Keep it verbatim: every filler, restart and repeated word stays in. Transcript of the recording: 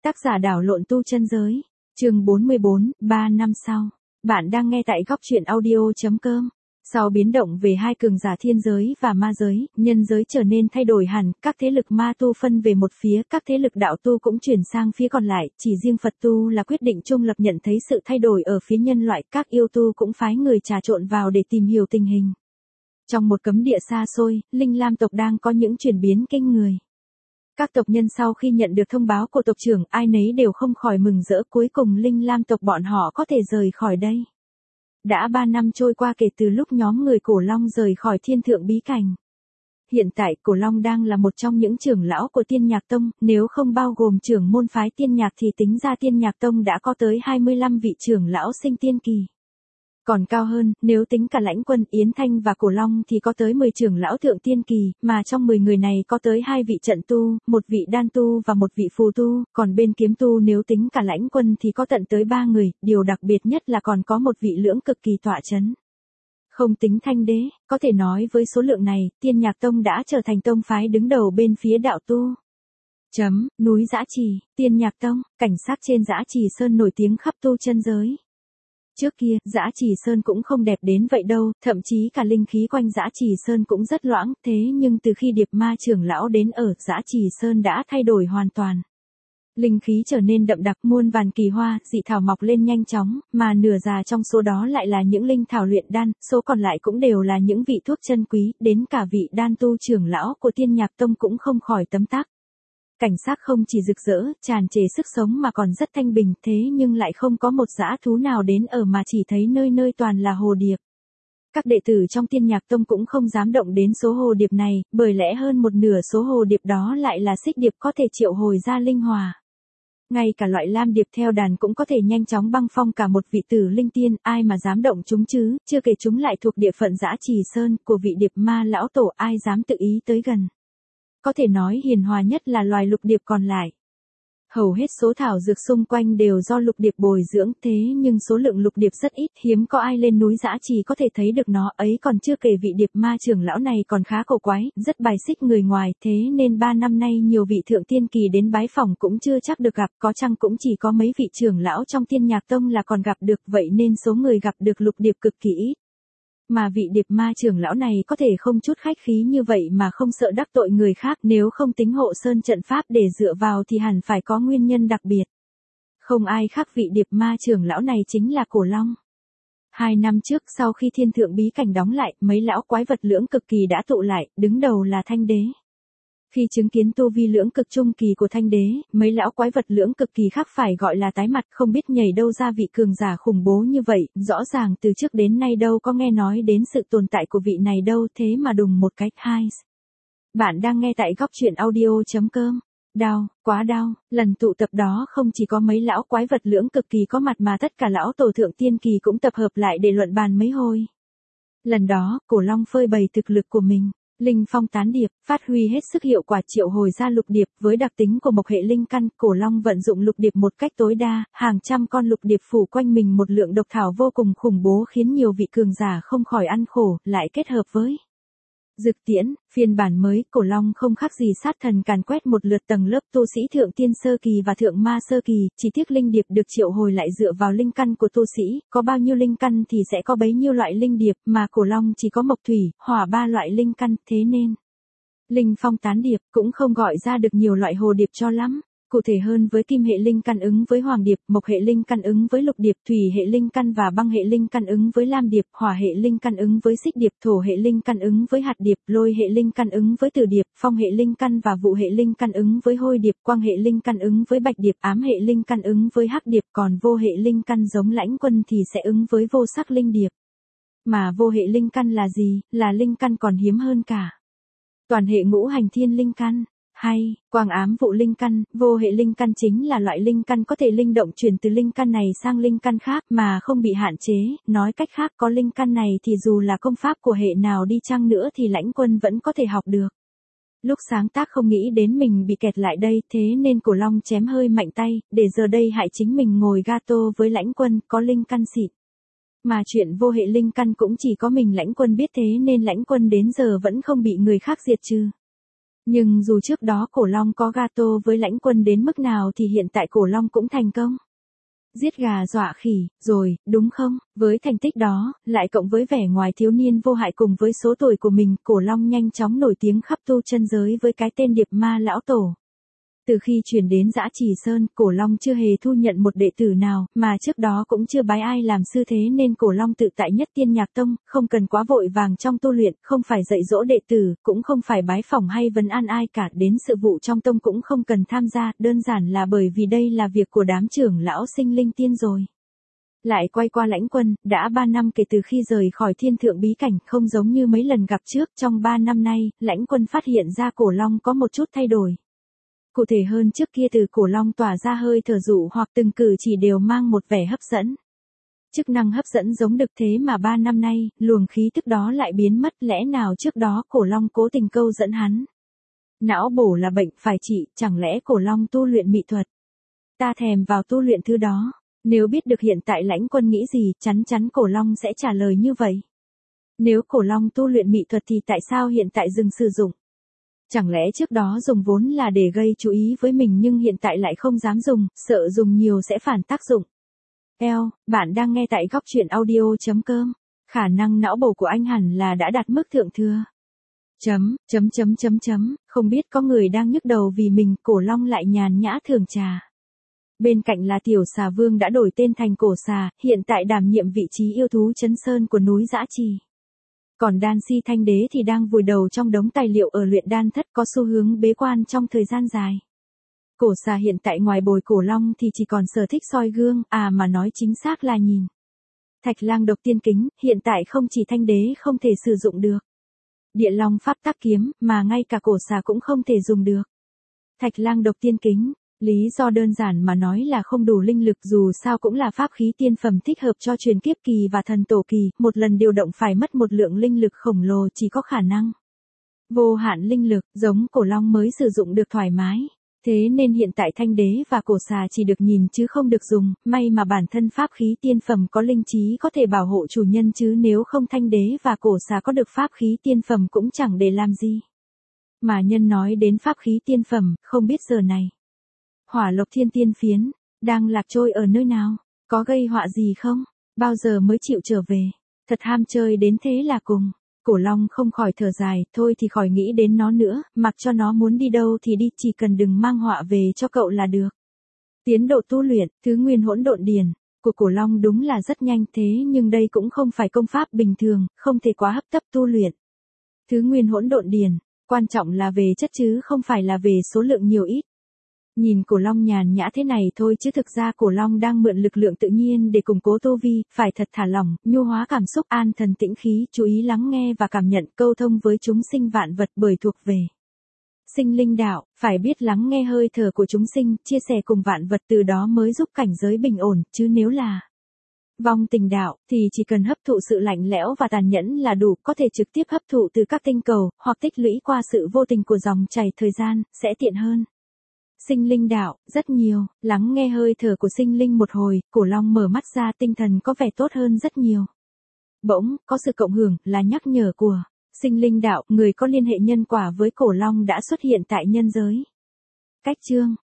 Tác giả đảo lộn tu chân giới. Chương bốn mươi bốn, ba năm sau. Bạn đang nghe tại góc truyện audio chấm com. Sau biến động về hai cường giả thiên giới và ma giới, nhân giới trở nên thay đổi hẳn, các thế lực ma tu phân về một phía, các thế lực đạo tu cũng chuyển sang phía còn lại, chỉ riêng Phật tu là quyết định trung lập nhận thấy sự thay đổi ở phía nhân loại, các yêu tu cũng phái người trà trộn vào để tìm hiểu tình hình. Trong một cấm địa xa xôi, Linh Lam tộc đang có những chuyển biến kinh người. Các tộc nhân sau khi nhận được thông báo của tộc trưởng, ai nấy đều không khỏi mừng rỡ, cuối cùng Linh Lam tộc bọn họ có thể rời khỏi đây. Đã ba năm trôi qua kể từ lúc nhóm người Cổ Long rời khỏi Thiên Thượng Bí Cảnh. Hiện tại Cổ Long đang là một trong những trưởng lão của Tiên Nhạc Tông, nếu không bao gồm trưởng môn phái Tiên Nhạc thì tính ra Tiên Nhạc Tông đã có tới hai mươi lăm vị trưởng lão sinh tiên kỳ. Còn cao hơn, nếu tính cả Lãnh Quân, Yến Thanh và Cổ Long thì có tới mười trưởng lão thượng tiên kỳ, mà trong mười người này có tới hai vị trận tu, một vị đan tu và một vị phù tu, còn bên kiếm tu nếu tính cả Lãnh Quân thì có tận tới ba người, điều đặc biệt nhất là còn có một vị lưỡng cực kỳ tọa chấn. Không tính Thanh Đế, có thể nói với số lượng này, Tiên Nhạc Tông đã trở thành tông phái đứng đầu bên phía đạo tu. Chấm, núi Dã Trì, Tiên Nhạc Tông, cảnh sắc trên Dã Trì Sơn nổi tiếng khắp tu chân giới. Trước kia, Dã Trì Sơn cũng không đẹp đến vậy đâu, thậm chí cả linh khí quanh Dã Trì Sơn cũng rất loãng, thế nhưng từ khi Điệp Ma trưởng lão đến ở, Dã Trì Sơn đã thay đổi hoàn toàn. Linh khí trở nên đậm đặc, muôn vàn kỳ hoa, dị thảo mọc lên nhanh chóng, mà nửa già trong số đó lại là những linh thảo luyện đan, số còn lại cũng đều là những vị thuốc chân quý, đến cả vị đan tu trưởng lão của Tiên Nhạc Tông cũng không khỏi tấm tắc. Cảnh sắc không chỉ rực rỡ, tràn trề sức sống mà còn rất thanh bình, thế nhưng lại không có một dã thú nào đến ở mà chỉ thấy nơi nơi toàn là hồ điệp. Các đệ tử trong Tiên Nhạc Tông cũng không dám động đến số hồ điệp này, bởi lẽ hơn một nửa số hồ điệp đó lại là xích điệp có thể triệu hồi ra linh hỏa. Ngay cả loại lam điệp theo đàn cũng có thể nhanh chóng băng phong cả một vị tử linh tiên, ai mà dám động chúng chứ, chưa kể chúng lại thuộc địa phận Dã Trì Sơn của vị điệp ma lão tổ, ai dám tự ý tới gần. Có thể nói hiền hòa nhất là loài lục điệp còn lại. Hầu hết số thảo dược xung quanh đều do lục điệp bồi dưỡng, thế nhưng số lượng lục điệp rất ít, hiếm có ai lên núi Dã Trì có thể thấy được nó, ấy còn chưa kể vị điệp ma trưởng lão này còn khá cổ quái, rất bài xích người ngoài, thế nên ba năm nay nhiều vị thượng tiên kỳ đến bái phỏng cũng chưa chắc được gặp, có chăng cũng chỉ có mấy vị trưởng lão trong Tiên Nhạc Tông là còn gặp được, vậy nên số người gặp được lục điệp cực kỳ ít. Mà vị điệp ma trưởng lão này có thể không chút khách khí như vậy mà không sợ đắc tội người khác, nếu không tính hộ sơn trận pháp để dựa vào thì hẳn phải có nguyên nhân đặc biệt. Không ai khác vị điệp ma trưởng lão này chính là Cổ Long. Hai năm trước sau khi Thiên Thượng Bí Cảnh đóng lại, mấy lão quái vật lưỡng cực kỳ đã tụ lại, đứng đầu là Thanh Đế. Khi chứng kiến tu vi lưỡng cực trung kỳ của Thanh Đế, mấy lão quái vật lưỡng cực kỳ khác phải gọi là tái mặt, không biết nhảy đâu ra vị cường giả khủng bố như vậy, rõ ràng từ trước đến nay đâu có nghe nói đến sự tồn tại của vị này đâu, thế mà đùng một cách hai. Bạn đang nghe tại góc truyện audio chấm com. Đau, quá đau, lần tụ tập đó không chỉ có mấy lão quái vật lưỡng cực kỳ có mặt mà tất cả lão tổ thượng tiên kỳ cũng tập hợp lại để luận bàn mấy hồi. Lần đó, Cổ Long phơi bày thực lực của mình. Linh phong tán điệp, phát huy hết sức hiệu quả triệu hồi ra lục điệp, với đặc tính của mộc hệ linh căn, Cổ Long vận dụng lục điệp một cách tối đa, hàng trăm con lục điệp phủ quanh mình một lượng độc thảo vô cùng khủng bố khiến nhiều vị cường giả không khỏi ăn khổ, lại kết hợp với Dực Tiễn, phiên bản mới, Cổ Long không khác gì sát thần càn quét một lượt tầng lớp tu sĩ thượng tiên sơ kỳ và thượng ma sơ kỳ, chỉ tiếc linh điệp được triệu hồi lại dựa vào linh căn của tu sĩ, có bao nhiêu linh căn thì sẽ có bấy nhiêu loại linh điệp, mà Cổ Long chỉ có mộc thủy, hỏa ba loại linh căn, thế nên linh phong tán điệp cũng không gọi ra được nhiều loại hồ điệp cho lắm. Cụ thể hơn với kim hệ linh căn ứng với hoàng điệp, mộc hệ linh căn ứng với lục điệp, thủy hệ linh căn và băng hệ linh căn ứng với lam điệp, hỏa hệ linh căn ứng với xích điệp, thổ hệ linh căn ứng với hạt điệp, lôi hệ linh căn ứng với tử điệp, phong hệ linh căn và vụ hệ linh căn ứng với hôi điệp, quang hệ linh căn ứng với bạch điệp, ám hệ linh căn ứng với hắc điệp, còn vô hệ linh căn giống Lãnh Quân thì sẽ ứng với vô sắc linh điệp. Mà vô hệ linh căn là gì? Là linh căn còn hiếm hơn cả toàn hệ ngũ hành thiên linh căn. Hay, quang ám vụ linh căn, vô hệ linh căn chính là loại linh căn có thể linh động chuyển từ linh căn này sang linh căn khác mà không bị hạn chế, nói cách khác có linh căn này thì dù là công pháp của hệ nào đi chăng nữa thì Lãnh Quân vẫn có thể học được. Lúc sáng tác không nghĩ đến mình bị kẹt lại đây, thế nên Cổ Long chém hơi mạnh tay, để giờ đây hại chính mình ngồi gato với Lãnh Quân có linh căn xịn. Mà chuyện vô hệ linh căn cũng chỉ có mình Lãnh Quân biết, thế nên Lãnh Quân đến giờ vẫn không bị người khác diệt trừ. Nhưng dù trước đó cổ long có gato với lãnh quân đến mức nào thì hiện tại cổ long cũng thành công. Giết gà dọa khỉ, rồi, đúng không? Với thành tích đó, lại cộng với vẻ ngoài thiếu niên vô hại cùng với số tuổi của mình, cổ long nhanh chóng nổi tiếng khắp tu chân giới với cái tên Điệp Ma Lão Tổ. Từ khi chuyển đến Dã Trì Sơn, cổ long chưa hề thu nhận một đệ tử nào, mà trước đó cũng chưa bái ai làm sư thế nên cổ long tự tại nhất Tiên Nhạc Tông, không cần quá vội vàng trong tu luyện, không phải dạy dỗ đệ tử, cũng không phải bái phỏng hay vấn an ai cả, đến sự vụ trong tông cũng không cần tham gia, đơn giản là bởi vì đây là việc của đám trưởng lão Sinh Linh Tiên rồi. Lại quay qua lãnh quân, đã ba năm kể từ khi rời khỏi thiên thượng bí cảnh, không giống như mấy lần gặp trước, trong ba năm nay, lãnh quân phát hiện ra cổ long có một chút thay đổi. Cụ thể hơn trước kia từ cổ long tỏa ra hơi thở dụ hoặc từng cử chỉ đều mang một vẻ hấp dẫn. Chức năng hấp dẫn giống đực thế mà ba năm nay, luồng khí tức đó lại biến mất, lẽ nào trước đó cổ long cố tình câu dẫn hắn. Não bổ là bệnh phải trị, chẳng lẽ cổ long tu luyện mỹ thuật. Ta thèm vào tu luyện thứ đó, nếu biết được hiện tại lãnh quân nghĩ gì, chắn chắn cổ long sẽ trả lời như vậy. Nếu cổ long tu luyện mỹ thuật thì tại sao hiện tại dừng sử dụng? Chẳng lẽ trước đó dùng vốn là để gây chú ý với mình nhưng hiện tại lại không dám dùng, sợ dùng nhiều sẽ phản tác dụng. Eo, bạn đang nghe tại góc truyện audio.com. Khả năng não bổ của anh hẳn là đã đạt mức thượng thừa. Chấm, chấm chấm chấm chấm, không biết có người đang nhức đầu vì mình, cổ long lại nhàn nhã thưởng trà. Bên cạnh là tiểu xà vương đã đổi tên thành cổ xà, hiện tại đảm nhiệm vị trí yêu thú trấn sơn của núi Dã Trì. Còn đan si thanh đế thì đang vùi đầu trong đống tài liệu ở luyện đan thất có xu hướng bế quan trong thời gian dài. Cổ xà hiện tại ngoài bồi cổ long thì chỉ còn sở thích soi gương, à mà nói chính xác là nhìn. Thạch lang độc tiên kính, hiện tại không chỉ thanh đế không thể sử dụng được. Địa long pháp tắc kiếm, mà ngay cả cổ xà cũng không thể dùng được. Thạch lang độc tiên kính, lý do đơn giản mà nói là không đủ linh lực, dù sao cũng là pháp khí tiên phẩm thích hợp cho truyền kiếp kỳ và thần tổ kỳ, một lần điều động phải mất một lượng linh lực khổng lồ, chỉ có khả năng vô hạn linh lực, giống cổ long mới sử dụng được thoải mái. Thế nên hiện tại thanh đế và cổ xà chỉ được nhìn chứ không được dùng, may mà bản thân pháp khí tiên phẩm có linh trí có thể bảo hộ chủ nhân chứ nếu không thanh đế và cổ xà có được pháp khí tiên phẩm cũng chẳng để làm gì. Mà nhân nói đến pháp khí tiên phẩm, không biết giờ này Hỏa Lộc Thiên Tiên Phiến đang lạc trôi ở nơi nào, có gây họa gì không, bao giờ mới chịu trở về, thật ham chơi đến thế là cùng. Cổ long không khỏi thở dài, thôi thì khỏi nghĩ đến nó nữa, mặc cho nó muốn đi đâu thì đi, chỉ cần đừng mang họa về cho cậu là được. Tiến độ tu luyện, thứ nguyên hỗn độn điển của cổ long đúng là rất nhanh, thế nhưng đây cũng không phải công pháp bình thường, không thể quá hấp tấp tu luyện. Thứ nguyên hỗn độn điển, quan trọng là về chất chứ không phải là về số lượng nhiều ít. Nhìn cổ long nhàn nhã thế này thôi chứ thực ra cổ long đang mượn lực lượng tự nhiên để củng cố tu vi, phải thật thả lỏng, nhu hóa cảm xúc, an thần tĩnh khí, chú ý lắng nghe và cảm nhận, câu thông với chúng sinh vạn vật bởi thuộc về sinh linh đạo, phải biết lắng nghe hơi thở của chúng sinh, chia sẻ cùng vạn vật, từ đó mới giúp cảnh giới bình ổn, chứ nếu là vong tình đạo, thì chỉ cần hấp thụ sự lạnh lẽo và tàn nhẫn là đủ, có thể trực tiếp hấp thụ từ các tinh cầu, hoặc tích lũy qua sự vô tình của dòng chảy thời gian, sẽ tiện hơn. Sinh linh đạo, rất nhiều, lắng nghe hơi thở của sinh linh một hồi, cổ long mở mắt ra, tinh thần có vẻ tốt hơn rất nhiều. Bỗng, có sự cộng hưởng, là nhắc nhở của sinh linh đạo, người có liên hệ nhân quả với cổ long đã xuất hiện tại nhân giới. Cách chương